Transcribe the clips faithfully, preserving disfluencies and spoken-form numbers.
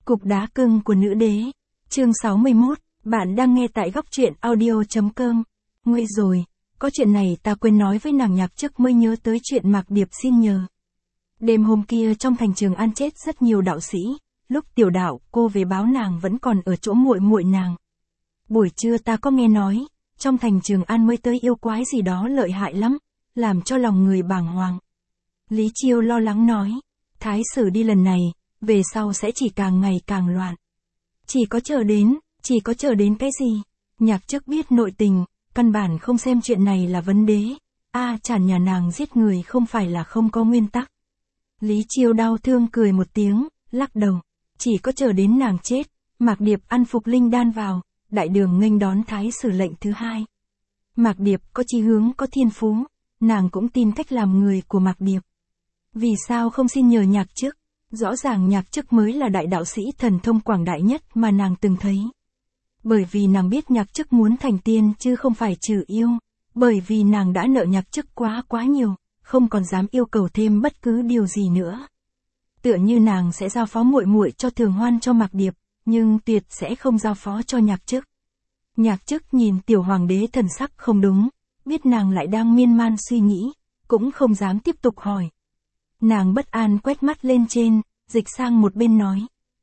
Cục đá cưng của nữ đế. Chương sáu mươi mốt, bạn đang nghe tại góc truyện audio chấm com. Nguy rồi, có chuyện này ta quên nói với nàng Nhạc Chức mới nhớ tới chuyện Mạc Điệp xin nhờ. Đêm hôm kia trong thành Trường An chết rất nhiều đạo sĩ, lúc tiểu đạo cô về báo nàng vẫn còn ở chỗ muội muội nàng. Buổi trưa ta có nghe nói, trong thành Trường An mới tới yêu quái gì đó lợi hại lắm, làm cho lòng người bàng hoàng. Lý Chiêu lo lắng nói, thái sử đi lần này, về sau sẽ chỉ càng ngày càng loạn. Chỉ có chờ đến, chỉ có chờ đến cái gì? Nhạc Chức biết nội tình, căn bản không xem chuyện này là vấn đề. A à, chản nhà nàng giết người không phải là không có nguyên tắc. Lý Chiêu đau thương cười một tiếng, lắc đầu. Chỉ có chờ đến nàng chết, Mạc Điệp ăn phục linh đan vào, đại đường nghênh đón thái sử lệnh thứ hai. Mạc Điệp có chí hướng có thiên phú, nàng cũng tin cách làm người của Mạc Điệp. Vì sao không xin nhờ Nhạc Chức? Rõ ràng Nhạc Chức mới là đại đạo sĩ thần thông quảng đại nhất mà nàng từng thấy. Bởi vì nàng biết Nhạc Chức muốn thành tiên chứ không phải trừ yêu, bởi vì nàng đã nợ Nhạc Chức quá quá nhiều, không còn dám yêu cầu thêm bất cứ điều gì nữa. Tựa như nàng sẽ giao phó muội muội cho Thường Hoan cho Mạc Điệp, nhưng tuyệt sẽ không giao phó cho Nhạc Chức. Nhạc Chức nhìn tiểu hoàng đế thần sắc không đúng, biết nàng lại đang miên man suy nghĩ, cũng không dám tiếp tục hỏi. Nàng bất an quét mắt lên trên, dịch sang một bên nói.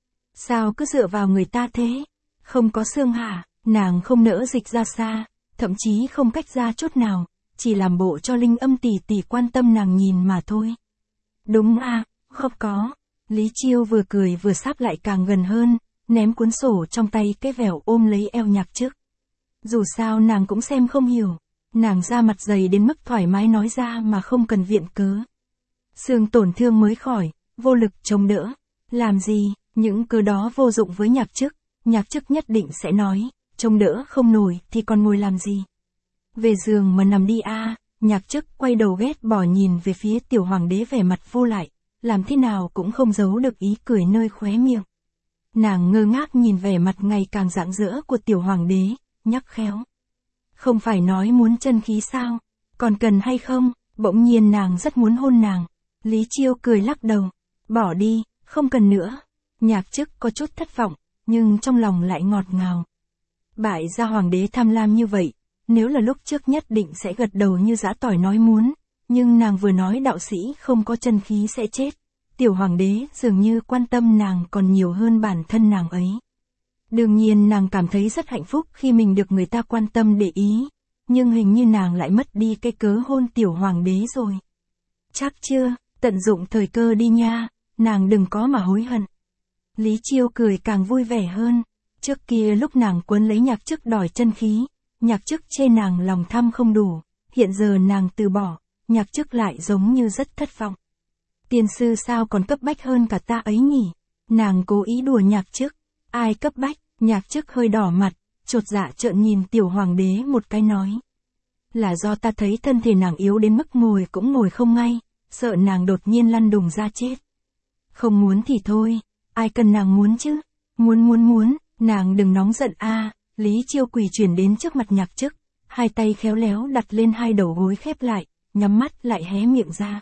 Sao cứ dựa vào người ta thế? Không có xương hả? Nàng không nỡ dịch ra xa, thậm chí không cách ra chút nào, chỉ làm bộ cho Linh Âm tỷ tỷ quan tâm nàng nhìn mà thôi. Đúng à, không có. Lý Chiêu vừa cười vừa sáp lại càng gần hơn, ném cuốn sổ trong tay cái vẻo ôm lấy eo Nhạc Chức. Dù sao nàng cũng xem không hiểu, nàng ra mặt dày đến mức thoải mái nói ra mà không cần viện cớ. Xương tổn thương mới khỏi, vô lực chống đỡ. Làm gì, những cớ đó vô dụng với Nhạc Chức. Nhạc Chức nhất định sẽ nói, chống đỡ không nổi thì còn ngồi làm gì. Về giường mà nằm đi a. À, Nhạc Chức quay đầu ghét bỏ nhìn về phía tiểu hoàng đế vẻ mặt vô lại, làm thế nào cũng không giấu được ý cười nơi khóe miệng. Nàng ngơ ngác nhìn vẻ mặt ngày càng rạng rỡ của tiểu hoàng đế, nhắc khéo. Không phải nói muốn chân khí sao, còn cần hay không? Bỗng nhiên nàng rất muốn hôn nàng. Lý Chiêu cười lắc đầu, bỏ đi, không cần nữa. Nhạc Chức có chút thất vọng, nhưng trong lòng lại ngọt ngào. Bại gia hoàng đế tham lam như vậy, nếu là lúc trước nhất định sẽ gật đầu như giã tỏi nói muốn, nhưng nàng vừa nói đạo sĩ không có chân khí sẽ chết, tiểu hoàng đế dường như quan tâm nàng còn nhiều hơn bản thân nàng ấy. Đương nhiên nàng cảm thấy rất hạnh phúc khi mình được người ta quan tâm để ý, nhưng hình như nàng lại mất đi cái cớ hôn tiểu hoàng đế rồi. Chắc chưa, tận dụng thời cơ đi nha, nàng đừng có mà hối hận. Lý Chiêu cười càng vui vẻ hơn, trước kia lúc nàng quấn lấy Nhạc Chức đòi chân khí, Nhạc Chức chê nàng lòng tham không đủ, hiện giờ nàng từ bỏ, Nhạc Chức lại giống như rất thất vọng. Tiên sư sao còn cấp bách hơn cả ta ấy nhỉ? Nàng cố ý đùa Nhạc Chức, ai cấp bách? Nhạc Chức hơi đỏ mặt, chột dạ trợn nhìn tiểu hoàng đế một cái nói. Là do ta thấy thân thể nàng yếu đến mức ngồi cũng ngồi không ngay, sợ nàng đột nhiên lăn đùng ra chết. Không muốn thì thôi, ai cần nàng muốn chứ? Muốn muốn muốn, nàng đừng nóng giận a. À, Lý Chiêu quỳ chuyển đến trước mặt Nhạc Chức, hai tay khéo léo đặt lên hai đầu gối khép lại, nhắm mắt lại hé miệng ra.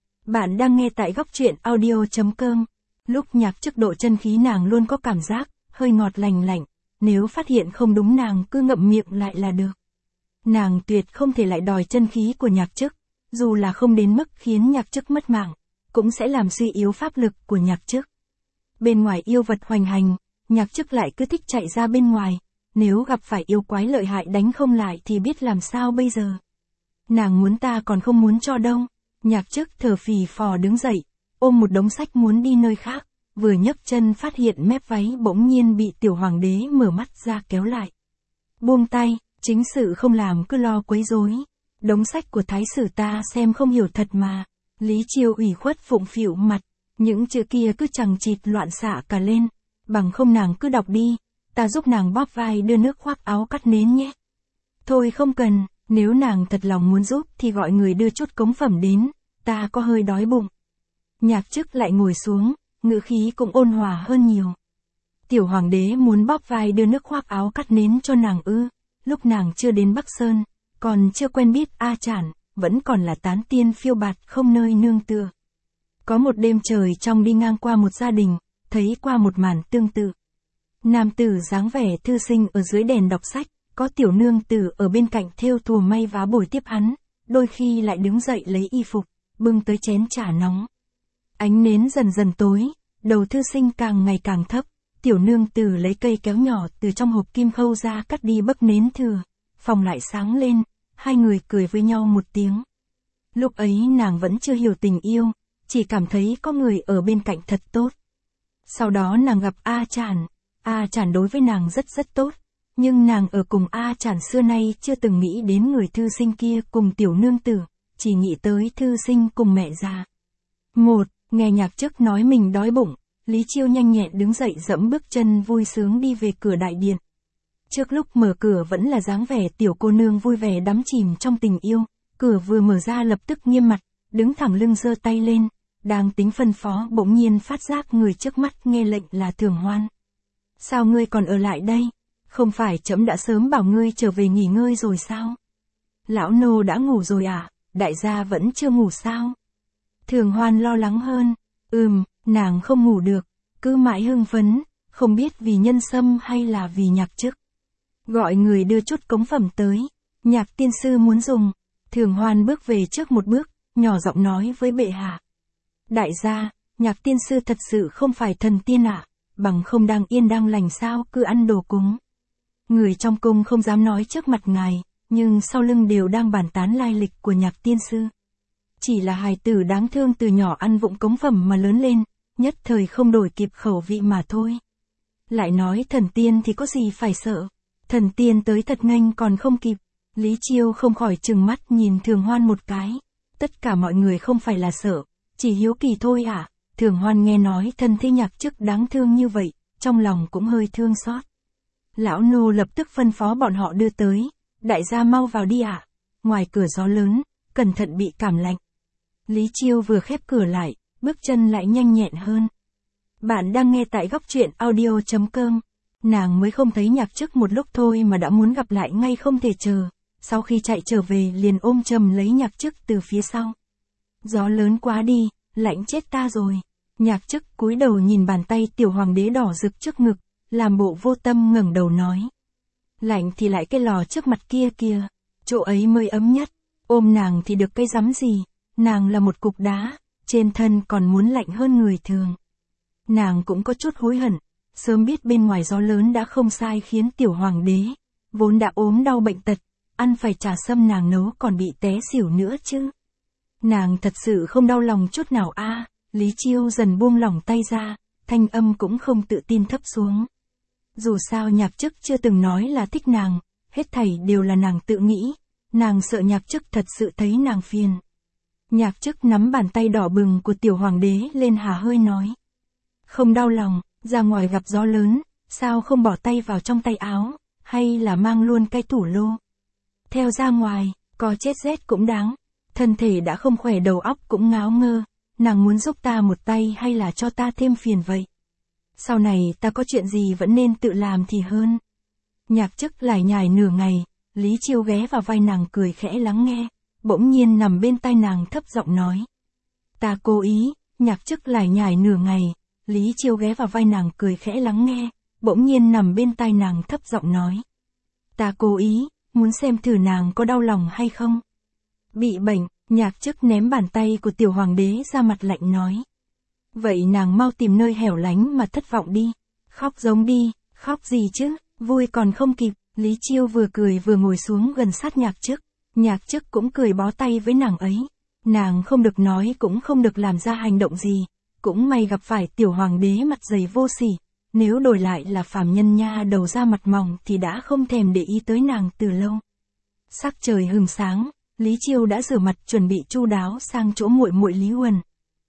Bạn đang nghe tại góc truyện audio chấm com. Lúc Nhạc Chức độ chân khí nàng luôn có cảm giác hơi ngọt lành lạnh, nếu phát hiện không đúng nàng cứ ngậm miệng lại là được. Nàng tuyệt không thể lại đòi chân khí của Nhạc Chức, dù là không đến mức khiến Nhạc Chức mất mạng, cũng sẽ làm suy yếu pháp lực của Nhạc Chức. Bên ngoài yêu vật hoành hành, Nhạc Chức lại cứ thích chạy ra bên ngoài, nếu gặp phải yêu quái lợi hại đánh không lại thì biết làm sao bây giờ. Nàng muốn ta còn không muốn cho đâu. Nhạc Chức thở phì phò đứng dậy, ôm một đống sách muốn đi nơi khác, vừa nhấc chân phát hiện mép váy bỗng nhiên bị tiểu hoàng đế mở mắt ra kéo lại. Buông tay, chính sự không làm cứ lo quấy rối. Đống sách của thái sử ta xem không hiểu thật mà. Lý Chiêu ủy khuất phụng phịu mặt, những chữ kia cứ chằng chịt loạn xạ cả lên, bằng không nàng cứ đọc đi, ta giúp nàng bóp vai đưa nước khoác áo cắt nến nhé. Thôi không cần, nếu nàng thật lòng muốn giúp thì gọi người đưa chút cống phẩm đến, ta có hơi đói bụng. Nhạc Chức lại ngồi xuống, ngữ khí cũng ôn hòa hơn nhiều. Tiểu hoàng đế muốn bóp vai đưa nước khoác áo cắt nến cho nàng ư? Lúc nàng chưa đến Bắc Sơn, còn chưa quen biết A Chản, vẫn còn là tán tiên phiêu bạt không nơi nương tựa. Có một đêm trời trong đi ngang qua một gia đình, thấy thấy qua một màn tương tự. Nam tử dáng vẻ thư sinh ở dưới đèn đọc sách, có tiểu nương tử ở bên cạnh thêu thùa may vá bồi tiếp hắn, đôi khi lại đứng dậy lấy y phục, bưng tới chén trà nóng. Ánh nến dần dần tối, đầu thư sinh càng ngày càng thấp, tiểu nương tử lấy cây kéo nhỏ từ trong hộp kim khâu ra cắt đi bấc nến thừa, phòng lại sáng lên, hai người cười với nhau một tiếng. Lúc ấy nàng vẫn chưa hiểu tình yêu, chỉ cảm thấy có người ở bên cạnh thật tốt. Sau đó nàng gặp A Trản, A Trản đối với nàng rất rất tốt, nhưng nàng ở cùng A Trản xưa nay chưa từng nghĩ đến người thư sinh kia cùng tiểu nương tử, chỉ nghĩ tới thư sinh cùng mẹ già. Một, nghe nhạc chức nói mình đói bụng, Lý Chiêu nhanh nhẹn đứng dậy dẫm bước chân vui sướng đi về cửa đại điện. Trước lúc mở cửa vẫn là dáng vẻ tiểu cô nương vui vẻ đắm chìm trong tình yêu, cửa vừa mở ra lập tức nghiêm mặt, đứng thẳng lưng giơ tay lên, đang tính phân phó bỗng nhiên phát giác người trước mắt nghe lệnh là Thường Hoan. Sao ngươi còn ở lại đây? Không phải trẫm đã sớm bảo ngươi trở về nghỉ ngơi rồi sao? Lão nô đã ngủ rồi à, đại gia vẫn chưa ngủ sao? Thường Hoan lo lắng hơn, ừm, nàng không ngủ được, cứ mãi hưng phấn, không biết vì nhân sâm hay là vì nhạc chức. Gọi người đưa chút cống phẩm tới, nhạc tiên sư muốn dùng. Thường Hoan bước về trước một bước, nhỏ giọng nói với bệ hạ. Đại gia, nhạc tiên sư thật sự không phải thần tiên ạ, à, bằng không đang yên đang lành sao cứ ăn đồ cúng. Người trong cung không dám nói trước mặt ngài, nhưng sau lưng đều đang bàn tán lai lịch của nhạc tiên sư. Chỉ là hài tử đáng thương từ nhỏ ăn vụng cống phẩm mà lớn lên, nhất thời không đổi kịp khẩu vị mà thôi. Lại nói thần tiên thì có gì phải sợ, thần tiên tới thật nhanh còn không kịp. Lý Chiêu không khỏi trừng mắt nhìn Thường Hoan một cái. Tất cả mọi người không phải là sợ, chỉ hiếu kỳ thôi à. Thường Hoan nghe nói thân thế nhạc chức đáng thương như vậy, trong lòng cũng hơi thương xót. Lão nô lập tức phân phó bọn họ đưa tới. Đại gia mau vào đi ạ. À. Ngoài cửa gió lớn, cẩn thận bị cảm lạnh. Lý Chiêu vừa khép cửa lại, bước chân lại nhanh nhẹn hơn. Bạn đang nghe tại góc truyện audio chấm com. Nàng mới không thấy nhạc chức một lúc thôi mà đã muốn gặp lại ngay không thể chờ. Sau khi chạy trở về liền ôm chầm lấy nhạc chức từ phía sau. Gió lớn quá đi, lạnh chết ta rồi. Nhạc chức cúi đầu nhìn bàn tay tiểu hoàng đế đỏ rực trước ngực, làm bộ vô tâm ngẩng đầu nói. Lạnh thì lại cái lò trước mặt kia kìa, chỗ ấy mới ấm nhất, ôm nàng thì được cái rắm gì, nàng là một cục đá, trên thân còn muốn lạnh hơn người thường. Nàng cũng có chút hối hận, sớm biết bên ngoài gió lớn đã không sai khiến tiểu hoàng đế, vốn đã ốm đau bệnh tật, ăn phải trà sâm nàng nấu còn bị té xỉu nữa chứ. Nàng thật sự không đau lòng chút nào a. À. Lý Chiêu dần buông lỏng tay ra, thanh âm cũng không tự tin thấp xuống. Dù sao nhạc chức chưa từng nói là thích nàng, hết thảy đều là nàng tự nghĩ, nàng sợ nhạc chức thật sự thấy nàng phiền. Nhạc chức nắm bàn tay đỏ bừng của tiểu hoàng đế lên hà hơi nói. Không đau lòng, ra ngoài gặp gió lớn, sao không bỏ tay vào trong tay áo, hay là mang luôn cái tủ lô. Theo ra ngoài, có chết rét cũng đáng, thân thể đã không khỏe đầu óc cũng ngáo ngơ, nàng muốn giúp ta một tay hay là cho ta thêm phiền vậy. Sau này ta có chuyện gì vẫn nên tự làm thì hơn. Nhạc chức lải nhải nửa ngày, Lý Chiêu ghé vào vai nàng cười khẽ lắng nghe, bỗng nhiên nằm bên tai nàng thấp giọng nói. Ta cố ý, nhạc chức lải nhải nửa ngày, Lý Chiêu ghé vào vai nàng cười khẽ lắng nghe, bỗng nhiên nằm bên tai nàng thấp giọng nói. Ta cố ý, muốn xem thử nàng có đau lòng hay không. Bị bệnh, nhạc chức ném bàn tay của tiểu hoàng đế ra mặt lạnh nói. Vậy nàng mau tìm nơi hẻo lánh mà thất vọng đi. Khóc giống đi, khóc gì chứ, vui còn không kịp. Lý Chiêu vừa cười vừa ngồi xuống gần sát nhạc chức. Nhạc chức cũng cười bó tay với nàng ấy. Nàng không được nói cũng không được làm ra hành động gì. Cũng may gặp phải tiểu hoàng đế mặt dày vô sỉ. Nếu đổi lại là phàm nhân nha đầu ra mặt mỏng thì đã không thèm để ý tới nàng từ lâu. Sắc trời hừng sáng, Lý Chiêu đã rửa mặt chuẩn bị chu đáo sang chỗ muội muội Lý Huân.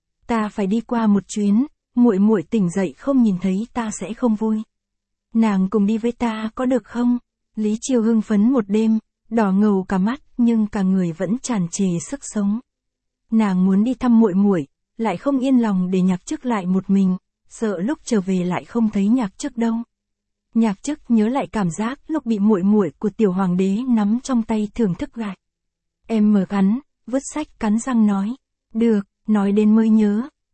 Ta phải đi qua một chuyến, muội muội tỉnh dậy không nhìn thấy ta sẽ không vui. Nàng cùng đi với ta có được không? Lý Chiêu hưng phấn một đêm, đỏ ngầu cả mắt nhưng cả người vẫn tràn trề sức sống. Nàng muốn đi thăm muội muội, lại không yên lòng để nhạc chức lại một mình, sợ lúc trở về lại không thấy nhạc chức đâu. Nhạc chức nhớ lại cảm giác lúc bị muội muội của tiểu hoàng đế nắm trong tay thưởng thức gạch. Em mở cắn, vứt sách cắn răng nói. Được, nói đến mới nhớ,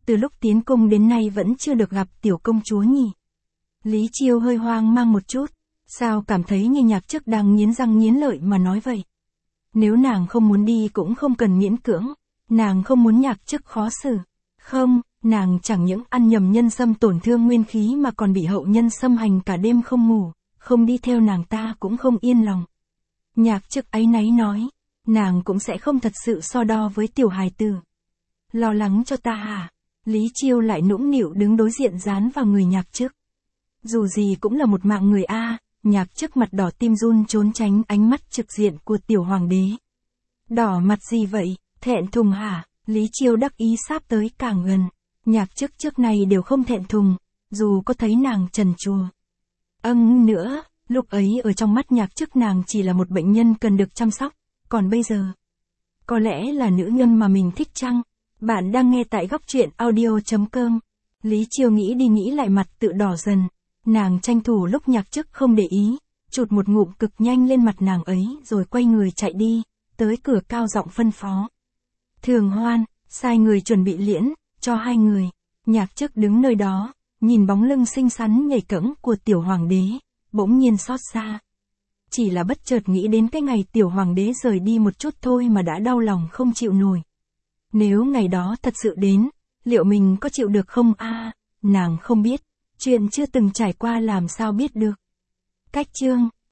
từ lúc tiến cung đến nay vẫn chưa được gặp tiểu công chúa nhỉ. Lý Chiêu hơi hoang mang một chút, sao cảm thấy như Nhạc Chức đang nghiến răng nghiến lợi mà nói vậy. Nếu nàng không muốn đi cũng không cần miễn cưỡng, nàng không muốn Nhạc Chức khó xử. Không, nàng chẳng những ăn nhầm nhân sâm tổn thương nguyên khí mà còn bị hậu nhân xâm hành cả đêm không ngủ, không đi theo nàng ta cũng không yên lòng. Nhạc Chức áy náy nói, nàng cũng sẽ không thật sự so đo với tiểu hài tử. Lo lắng cho ta hả? Lý Chiêu lại nũng nịu đứng đối diện dán vào người Nhạc Chức. Dù gì cũng là một mạng người a. Nhạc Chức mặt đỏ tim run trốn tránh ánh mắt trực diện của tiểu hoàng đế. Đỏ mặt gì vậy, thẹn thùng hả? Lý Chiêu đắc ý sáp tới càng gần. Nhạc Chức trước này đều không thẹn thùng, dù có thấy nàng trần trùa. Âng nữa, lúc ấy ở trong mắt Nhạc Chức nàng chỉ là một bệnh nhân cần được chăm sóc, còn bây giờ, có lẽ là nữ nhân mà mình thích chăng? Bạn đang nghe tại góc truyện audio chấm com. Lý Chiêu nghĩ đi nghĩ lại mặt tự đỏ dần. Nàng tranh thủ lúc Nhạc Chức không để ý, chụt một ngụm cực nhanh lên mặt nàng ấy rồi quay người chạy đi, tới cửa cao giọng phân phó. Thường Hoan, sai người chuẩn bị liễn, cho hai người. Nhạc Chức đứng nơi đó, nhìn bóng lưng xinh xắn nhảy cẫng của tiểu hoàng đế, bỗng nhiên xót xa. Chỉ là bất chợt nghĩ đến cái ngày tiểu hoàng đế rời đi một chút thôi mà đã đau lòng không chịu nổi. Nếu ngày đó thật sự đến, liệu mình có chịu được không a? À, nàng không biết, chuyện chưa từng trải qua làm sao biết được. Cách chương